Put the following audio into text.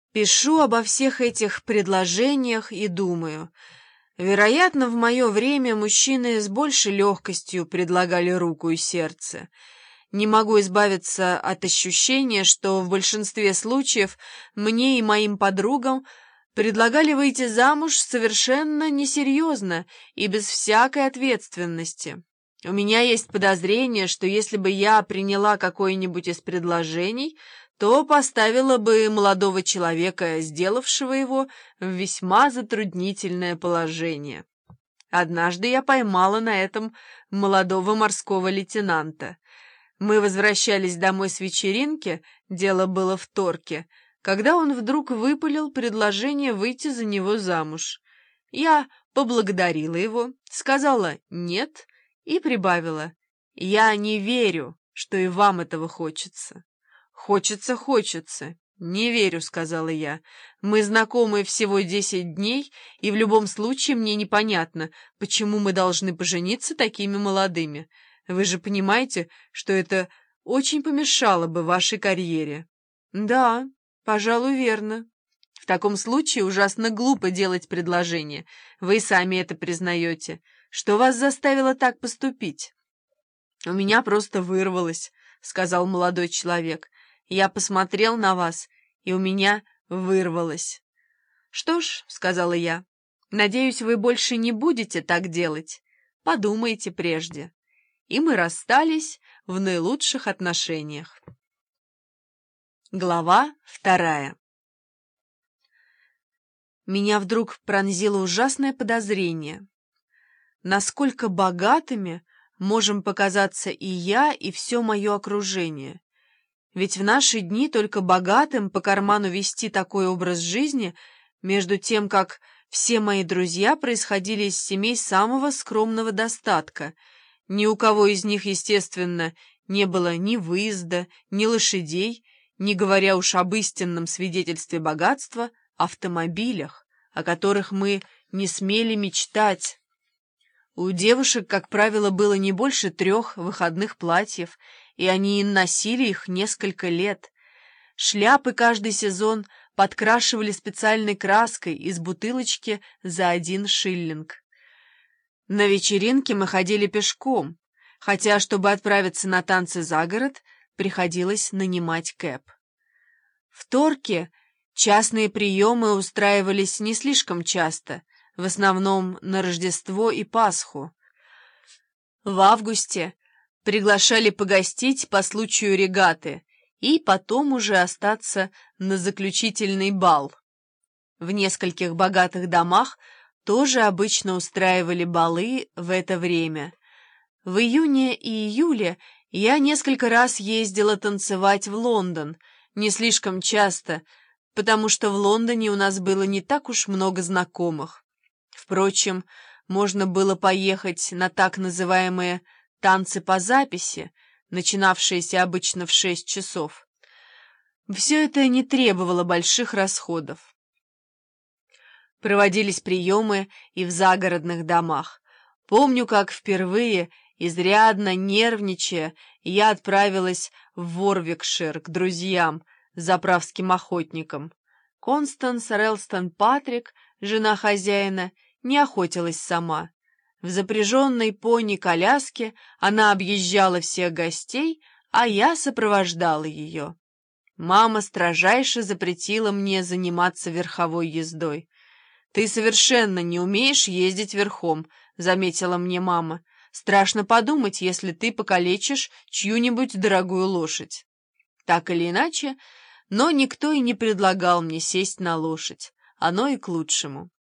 Пишу обо всех этих предложениях и думаю. Вероятно, в мое время мужчины с большей легкостью предлагали руку и сердце. Не могу избавиться от ощущения, что в большинстве случаев мне и моим подругам предлагали выйти замуж совершенно несерьезно и без всякой ответственности. У меня есть подозрение, что если бы я приняла какое-нибудь из предложений, то поставила бы молодого человека, сделавшего его, в весьма затруднительное положение. Однажды я поймала на этом молодого морского лейтенанта. Мы возвращались домой с вечеринки, дело было в Торке, когда он вдруг выпалил предложение выйти за него замуж. Я поблагодарила его, сказала «нет» и прибавила «я не верю, что и вам этого хочется». «Хочется. Не верю», — сказала я. «Мы знакомы всего 10 дней, и в любом случае мне непонятно, почему мы должны пожениться такими молодыми. Вы же понимаете, что это очень помешало бы вашей карьере». «Да, пожалуй, верно. В таком случае ужасно глупо делать предложение. Вы и сами это признаете. Что вас заставило так поступить?» «У меня просто вырвалось», — сказал молодой человек. «Я посмотрел на вас, и у меня вырвалось». «Что ж», — сказала я, — «надеюсь, вы больше не будете так делать. Подумайте прежде». И мы расстались в наилучших отношениях. Глава 2. Меня вдруг пронзило ужасное подозрение. Насколько богатыми можем показаться и я, и все мое окружение? Ведь в наши дни только богатым по карману вести такой образ жизни, между тем, как все мои друзья происходили из семей самого скромного достатка. Ни у кого из них, естественно, не было ни выезда, ни лошадей, не говоря уж об истинном свидетельстве богатства, автомобилях, о которых мы не смели мечтать. У девушек, как правило, было не больше 3 выходных платьев, и они носили их несколько лет. Шляпы каждый сезон подкрашивали специальной краской из бутылочки за 1 шиллинг. На вечеринке мы ходили пешком, хотя, чтобы отправиться на танцы за город, приходилось нанимать кэб. В Торке частные приемы устраивались не слишком часто, в основном на Рождество и Пасху. В августе приглашали погостить по случаю регаты и потом уже остаться на заключительный бал. В нескольких богатых домах тоже обычно устраивали балы в это время. В июне и июле я несколько раз ездила танцевать в Лондон, не слишком часто, потому что в Лондоне у нас было не так уж много знакомых. Впрочем, можно было поехать на так называемые танцы по записи, начинавшиеся обычно в 6 часов. Все это не требовало больших расходов. Проводились приемы и в загородных домах. Помню, как впервые, изрядно нервничая, я отправилась в Ворвикшир к друзьям, заправским охотникам. Констанс Рэлстон Патрик, жена хозяина, не охотилась сама. В запряженной пони-коляске она объезжала всех гостей, а я сопровождала ее. Мама строжайше запретила мне заниматься верховой ездой. «Ты совершенно не умеешь ездить верхом», — заметила мне мама. «Страшно подумать, если ты покалечишь чью-нибудь дорогую лошадь». Так или иначе, но никто и не предлагал мне сесть на лошадь. Оно и к лучшему.